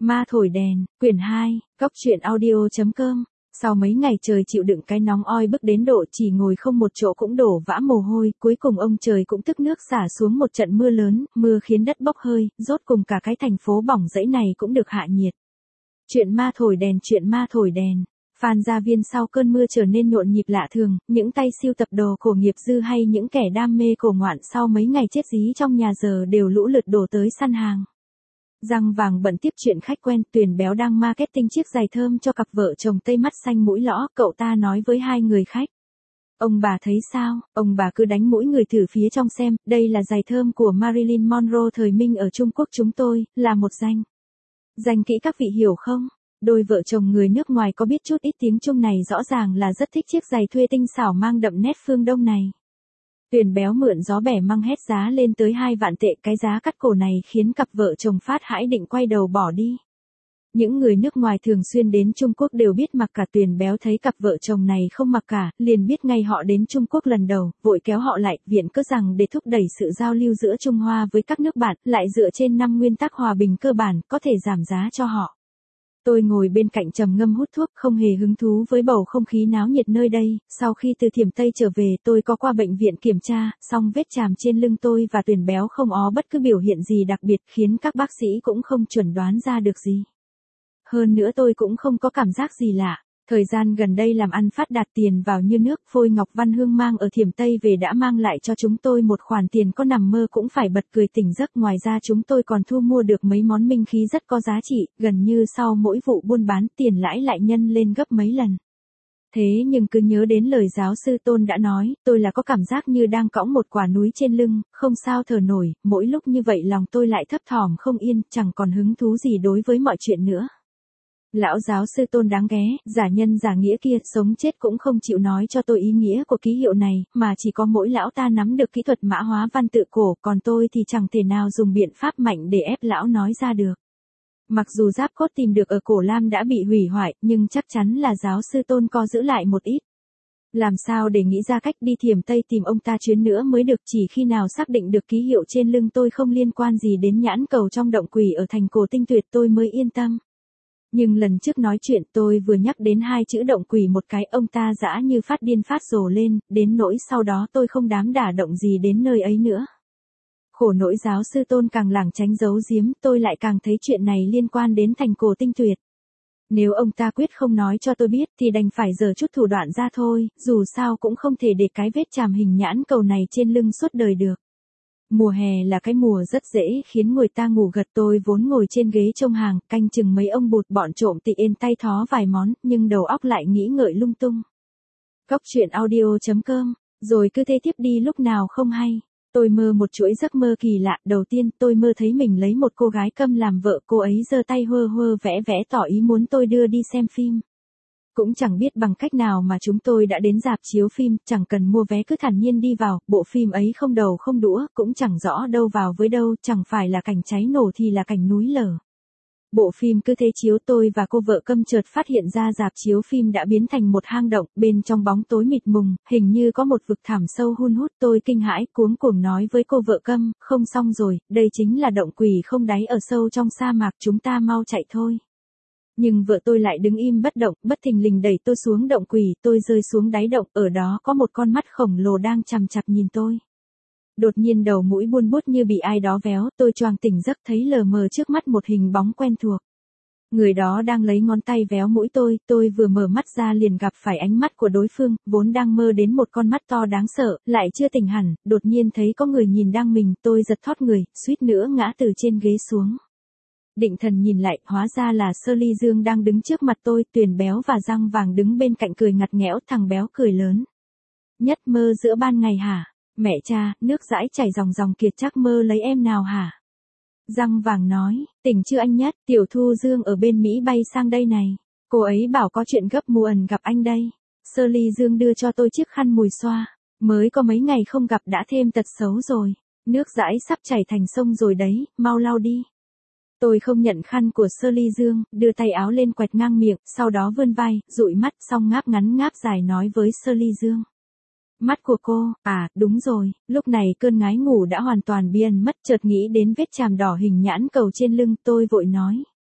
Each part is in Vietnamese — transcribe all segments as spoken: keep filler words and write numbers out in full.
Ma thổi đèn, quyển hai, cóc truyện audio chấm com. Sau mấy ngày trời chịu đựng cái nóng oi bức đến độ chỉ ngồi không một chỗ cũng đổ vã mồ hôi, cuối cùng ông trời cũng tức nước xả xuống một trận mưa lớn, mưa khiến đất bốc hơi, rốt cùng cả cái thành phố bỏng rẫy này cũng được hạ nhiệt. Chuyện ma thổi đèn, chuyện ma thổi đèn. Phan gia viên sau cơn mưa trở nên nhộn nhịp lạ thường, những tay sưu tập đồ cổ nghiệp dư hay những kẻ đam mê cổ ngoạn sau mấy ngày chết dí trong nhà giờ đều lũ lượt đổ tới săn hàng. Răng vàng bận tiếp chuyện khách quen, Tuyền Béo đang marketing chiếc giày thơm cho cặp vợ chồng Tây mắt xanh mũi lõ, cậu ta nói với hai người khách. Ông bà thấy sao, ông bà cứ đánh mỗi người thử phía trong xem, đây là giày thơm của Marilyn Monroe thời Minh ở Trung Quốc chúng tôi, là một danh. Danh kỹ các vị hiểu không? Đôi vợ chồng người nước ngoài có biết chút ít tiếng Trung này rõ ràng là rất thích chiếc giày thuê tinh xảo mang đậm nét phương Đông này. Tuyền Béo mượn gió bẻ măng hét giá lên tới hai vạn tệ, cái giá cắt cổ này khiến cặp vợ chồng phát hãi định quay đầu bỏ đi. Những người nước ngoài thường xuyên đến Trung Quốc đều biết mặc cả. Tuyền Béo thấy cặp vợ chồng này không mặc cả, liền biết ngay họ đến Trung Quốc lần đầu, vội kéo họ lại, viện cớ rằng để thúc đẩy sự giao lưu giữa Trung Hoa với các nước bạn, lại dựa trên năm nguyên tắc hòa bình cơ bản, có thể giảm giá cho họ. Tôi ngồi bên cạnh trầm ngâm hút thuốc, không hề hứng thú với bầu không khí náo nhiệt nơi đây. Sau khi từ Thiểm Tây trở về, tôi có qua bệnh viện kiểm tra, song vết chàm trên lưng tôi và Tuyền Béo không có bất cứ biểu hiện gì đặc biệt, khiến các bác sĩ cũng không chuẩn đoán ra được gì. Hơn nữa tôi cũng không có cảm giác gì lạ. Thời gian gần đây làm ăn phát đạt, tiền vào như nước, phôi Ngọc Văn Hương mang ở Thiểm Tây về đã mang lại cho chúng tôi một khoản tiền có nằm mơ cũng phải bật cười tỉnh giấc. Ngoài ra chúng tôi còn thu mua được mấy món minh khí rất có giá trị, gần như sau mỗi vụ buôn bán tiền lãi lại nhân lên gấp mấy lần. Thế nhưng cứ nhớ đến lời giáo sư Tôn đã nói, tôi là có cảm giác như đang cõng một quả núi trên lưng, không sao thở nổi, mỗi lúc như vậy lòng tôi lại thấp thỏm không yên, chẳng còn hứng thú gì đối với mọi chuyện nữa. Lão giáo sư Tôn đáng ghé, giả nhân giả nghĩa kia, sống chết cũng không chịu nói cho tôi ý nghĩa của ký hiệu này, mà chỉ có mỗi lão ta nắm được kỹ thuật mã hóa văn tự cổ, còn tôi thì chẳng thể nào dùng biện pháp mạnh để ép lão nói ra được. Mặc dù giáp cốt tìm được ở Cổ Lam đã bị hủy hoại, nhưng chắc chắn là giáo sư Tôn co giữ lại một ít. Làm sao để nghĩ ra cách đi Thiểm Tây tìm ông ta chuyến nữa mới được, chỉ khi nào xác định được ký hiệu trên lưng tôi không liên quan gì đến nhãn cầu trong động quỷ ở thành Cổ Tinh Tuyệt tôi mới yên tâm. Nhưng lần trước nói chuyện tôi vừa nhắc đến hai chữ động quỷ một cái, ông ta dã như phát điên phát rồ lên, đến nỗi sau đó tôi không dám đả động gì đến nơi ấy nữa. Khổ nỗi giáo sư Tôn càng lảng tránh giấu giếm, tôi lại càng thấy chuyện này liên quan đến thành Cổ Tinh Tuyệt. Nếu ông ta quyết không nói cho tôi biết thì đành phải giở chút thủ đoạn ra thôi, dù sao cũng không thể để cái vết chàm hình nhãn cầu này trên lưng suốt đời được. Mùa hè là cái mùa rất dễ khiến người ta ngủ gật, tôi vốn ngồi trên ghế trông hàng, canh chừng mấy ông bụt bọn trộm tị ên tay thó vài món, nhưng đầu óc lại nghĩ ngợi lung tung. Cóc truyện audio chấm com, rồi cứ thế tiếp đi lúc nào không hay. Tôi mơ một chuỗi giấc mơ kỳ lạ, đầu tiên tôi mơ thấy mình lấy một cô gái câm làm vợ, cô ấy giơ tay hơ hơ vẽ vẽ tỏ ý muốn tôi đưa đi xem phim. Cũng chẳng biết bằng cách nào mà chúng tôi đã đến rạp chiếu phim, chẳng cần mua vé cứ thản nhiên đi vào, bộ phim ấy không đầu không đũa, cũng chẳng rõ đâu vào với đâu, chẳng phải là cảnh cháy nổ thì là cảnh núi lở. Bộ phim cứ thế chiếu, tôi và cô vợ câm chợt phát hiện ra rạp chiếu phim đã biến thành một hang động, bên trong bóng tối mịt mùng, hình như có một vực thẳm sâu hun hút. Tôi kinh hãi cuống cuồng nói với cô vợ câm, không xong rồi, đây chính là động quỷ không đáy ở sâu trong sa mạc, chúng ta mau chạy thôi. Nhưng vợ tôi lại đứng im bất động, bất thình lình đẩy tôi xuống động quỷ, tôi rơi xuống đáy động, ở đó có một con mắt khổng lồ đang chằm chằm nhìn tôi. Đột nhiên đầu mũi buôn bút như bị ai đó véo, tôi choàng tỉnh giấc thấy lờ mờ trước mắt một hình bóng quen thuộc. Người đó đang lấy ngón tay véo mũi tôi, tôi vừa mở mắt ra liền gặp phải ánh mắt của đối phương, vốn đang mơ đến một con mắt to đáng sợ, lại chưa tỉnh hẳn, đột nhiên thấy có người nhìn đang mình, tôi giật thót người, suýt nữa ngã từ trên ghế xuống. Định thần nhìn lại, hóa ra là Sơ Ly Dương đang đứng trước mặt tôi, Tuyền Béo và Răng Vàng đứng bên cạnh cười ngặt nghẽo, thằng Béo cười lớn. Nhất mơ giữa ban ngày hả? Mẹ cha, nước dãi chảy ròng ròng kiệt chắc mơ lấy em nào hả? Răng Vàng nói, tỉnh chưa anh Nhất, Tiểu Thu Dương ở bên Mỹ bay sang đây này. Cô ấy bảo có chuyện gấp muộn gặp anh đây. Sơ Ly Dương đưa cho tôi chiếc khăn mùi xoa. Mới có mấy ngày không gặp đã thêm tật xấu rồi. Nước dãi sắp chảy thành sông rồi đấy, mau lau đi. Tôi không nhận khăn của Sơ Ly Dương, đưa tay áo lên quẹt ngang miệng, sau đó vươn vai, dụi mắt, xong ngáp ngắn ngáp dài nói với Sơ Ly Dương. Mắt của cô, à, đúng rồi, lúc này cơn ngái ngủ đã hoàn toàn biến mất, chợt nghĩ đến vết chàm đỏ hình nhãn cầu trên lưng, tôi vội nói.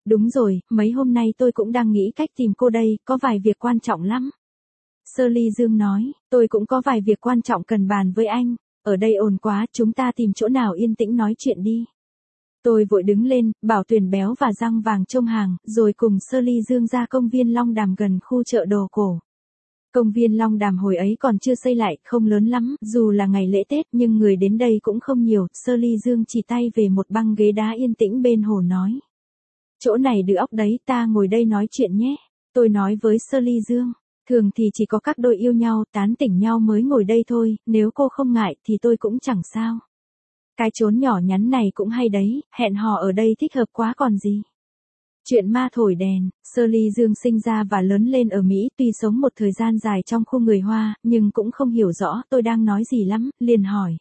Đúng rồi, mấy hôm nay tôi cũng đang nghĩ cách tìm cô đây, có vài việc quan trọng lắm. Shirley Dương nói, tôi cũng có vài việc quan trọng cần bàn với anh. Ở đây ồn quá, chúng ta tìm chỗ nào yên tĩnh nói chuyện đi. Tôi vội đứng lên, bảo Tuyền Béo và Răng Vàng trông hàng, rồi cùng Shirley Dương ra công viên Long Đàm gần khu chợ đồ cổ. Công viên Long Đàm hồi ấy còn chưa xây lại, không lớn lắm, dù là ngày lễ Tết nhưng người đến đây cũng không nhiều. Shirley Dương chỉ tay về một băng ghế đá yên tĩnh bên hồ nói. Chỗ này được óc đấy, ta ngồi đây nói chuyện nhé. Tôi nói với Shirley Dương, thường thì chỉ có các đôi yêu nhau, tán tỉnh nhau mới ngồi đây thôi, nếu cô không ngại thì tôi cũng chẳng sao. Cái chốn nhỏ nhắn này cũng hay đấy, hẹn hò ở đây thích hợp quá còn gì. Chuyện ma thổi đèn, Shirley Dương sinh ra và lớn lên ở Mỹ, tuy sống một thời gian dài trong khu người Hoa, nhưng cũng không hiểu rõ tôi đang nói gì lắm, liền hỏi.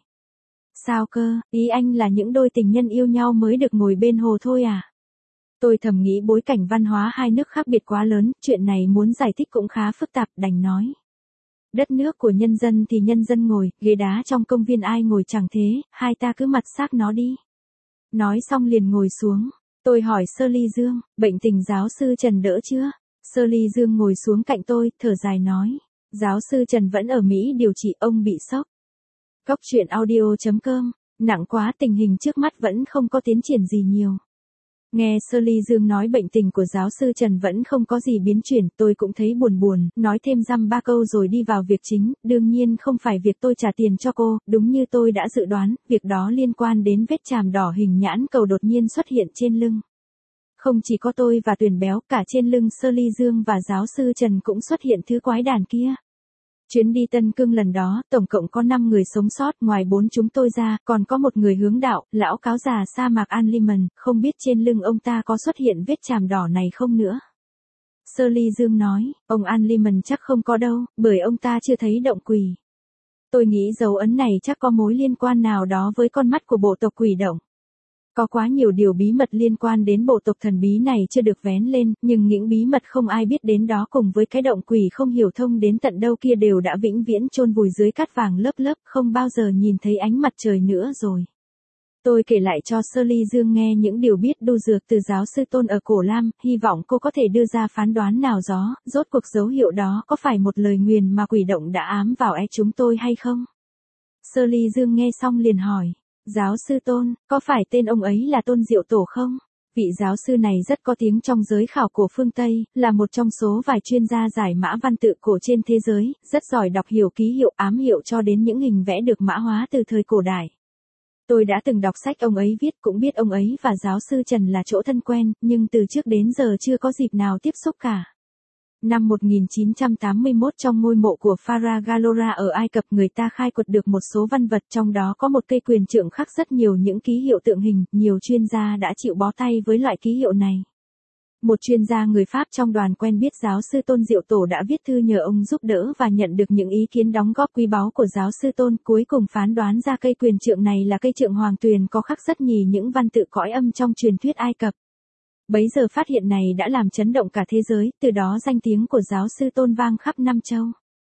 Sao cơ, ý anh là những đôi tình nhân yêu nhau mới được ngồi bên hồ thôi à? Tôi thầm nghĩ bối cảnh văn hóa hai nước khác biệt quá lớn, chuyện này muốn giải thích cũng khá phức tạp, đành nói. Đất nước của nhân dân thì nhân dân ngồi, ghế đá trong công viên ai ngồi chẳng thế, hai ta cứ mặt xác nó đi. Nói xong liền ngồi xuống. Tôi hỏi Shirley Dương, bệnh tình giáo sư Trần đỡ chưa? Shirley Dương ngồi xuống cạnh tôi, thở dài nói. Giáo sư Trần vẫn ở Mỹ điều trị, ông bị sốc. Cốc truyện audio chấm com, nặng quá, tình hình trước mắt vẫn không có tiến triển gì nhiều. Nghe Shirley Dương nói bệnh tình của giáo sư Trần vẫn không có gì biến chuyển, tôi cũng thấy buồn buồn, nói thêm dăm ba câu rồi đi vào việc chính, đương nhiên không phải việc tôi trả tiền cho cô, đúng như tôi đã dự đoán, việc đó liên quan đến vết chàm đỏ hình nhãn cầu đột nhiên xuất hiện trên lưng. Không chỉ có tôi và Tuyền Béo, cả trên lưng Shirley Dương và giáo sư Trần cũng xuất hiện thứ quái đản kia. Chuyến đi Tân Cương lần đó, tổng cộng có năm người sống sót, ngoài bốn chúng tôi ra, còn có một người hướng đạo, lão cáo già sa mạc An Liman, không biết trên lưng ông ta có xuất hiện vết chàm đỏ này không nữa. Shirley Dương nói, ông An Liman chắc không có đâu, bởi ông ta chưa thấy động quỷ. Tôi nghĩ dấu ấn này chắc có mối liên quan nào đó với con mắt của bộ tộc quỷ động. Có quá nhiều điều bí mật liên quan đến bộ tộc thần bí này chưa được vén lên, nhưng những bí mật không ai biết đến đó cùng với cái động quỷ không hiểu thông đến tận đâu kia đều đã vĩnh viễn chôn vùi dưới cát vàng lớp lớp, không bao giờ nhìn thấy ánh mặt trời nữa rồi. Tôi kể lại cho Shirley Dương nghe những điều biết đu dược từ giáo sư Tôn ở Cổ Lam, hy vọng cô có thể đưa ra phán đoán nào đó, rốt cuộc dấu hiệu đó có phải một lời nguyền mà quỷ động đã ám vào é chúng tôi hay không? Shirley Dương nghe xong liền hỏi. Giáo sư Tôn, có phải tên ông ấy là Tôn Diệu Tổ không? Vị giáo sư này rất có tiếng trong giới khảo cổ phương Tây, là một trong số vài chuyên gia giải mã văn tự cổ trên thế giới, rất giỏi đọc hiểu ký hiệu ám hiệu cho đến những hình vẽ được mã hóa từ thời cổ đại. Tôi đã từng đọc sách ông ấy viết, cũng biết ông ấy và giáo sư Trần là chỗ thân quen, nhưng từ trước đến giờ chưa có dịp nào tiếp xúc cả. Năm một nghìn chín trăm tám mươi mốt trong ngôi mộ của Pharaoh Galora ở Ai Cập, người ta khai quật được một số văn vật, trong đó có một cây quyền trượng khắc rất nhiều những ký hiệu tượng hình, nhiều chuyên gia đã chịu bó tay với loại ký hiệu này. Một chuyên gia người Pháp trong đoàn quen biết giáo sư Tôn Diệu Tổ đã viết thư nhờ ông giúp đỡ và nhận được những ý kiến đóng góp quý báu của giáo sư Tôn, cuối cùng phán đoán ra cây quyền trượng này là cây trượng hoàng tuyền có khắc rất nhì những văn tự cõi âm trong truyền thuyết Ai Cập. Bấy giờ phát hiện này đã làm chấn động cả thế giới, từ đó danh tiếng của giáo sư Tôn vang khắp năm châu.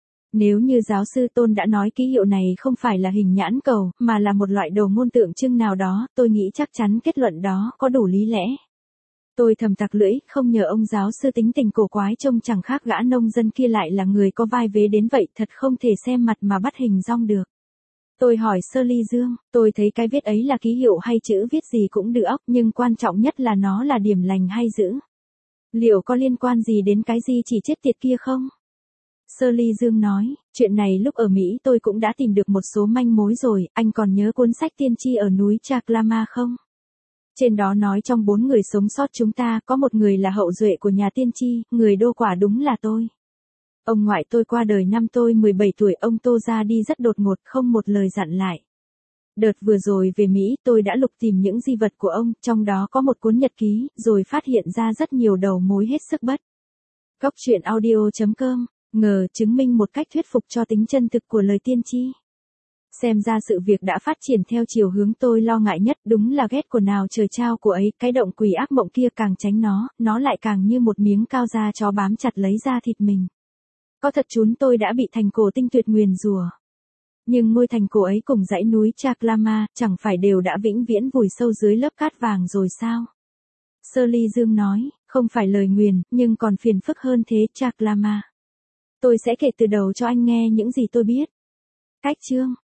Nếu như giáo sư Tôn đã nói ký hiệu này không phải là hình nhãn cầu, mà là một loại đồ ngôn tượng trưng nào đó, tôi nghĩ chắc chắn kết luận đó có đủ lý lẽ. Tôi thầm tặc lưỡi, không nhờ ông giáo sư tính tình cổ quái trông chẳng khác gã nông dân kia lại là người có vai vế đến vậy, thật không thể xem mặt mà bắt hình dong được. Tôi hỏi Shirley Dương, tôi thấy cái vết ấy là ký hiệu hay chữ viết gì cũng được óc, nhưng quan trọng nhất là nó là điểm lành hay dữ. Liệu có liên quan gì đến cái gì chỉ chết tiệt kia không? Shirley Dương nói, chuyện này lúc ở Mỹ tôi cũng đã tìm được một số manh mối rồi, anh còn nhớ cuốn sách tiên tri ở núi Chaklama không? Trên đó nói trong bốn người sống sót chúng ta, có một người là hậu duệ của nhà tiên tri, người đô quả đúng là tôi. Ông ngoại tôi qua đời năm tôi mười bảy tuổi, ông Tô ra đi rất đột ngột, không một lời dặn lại. Đợt vừa rồi về Mỹ, tôi đã lục tìm những di vật của ông, trong đó có một cuốn nhật ký, rồi phát hiện ra rất nhiều đầu mối hết sức bất. Cốc truyện audio chấm com, ngờ chứng minh một cách thuyết phục cho tính chân thực của lời tiên tri. Xem ra sự việc đã phát triển theo chiều hướng tôi lo ngại nhất, đúng là ghét của nào trời trao của ấy, cái động quỷ ác mộng kia càng tránh nó, nó lại càng như một miếng cao da chó bám chặt lấy da thịt mình. Có thật chúng tôi đã bị thành cổ tinh tuyệt nguyền rủa. Nhưng ngôi thành cổ ấy cùng dãy núi Chaklama, chẳng phải đều đã vĩnh viễn vùi sâu dưới lớp cát vàng rồi sao? Sơ Ly Dương nói, không phải lời nguyền, nhưng còn phiền phức hơn thế, Chak Lama. Tôi sẽ kể từ đầu cho anh nghe những gì tôi biết. Cách chương.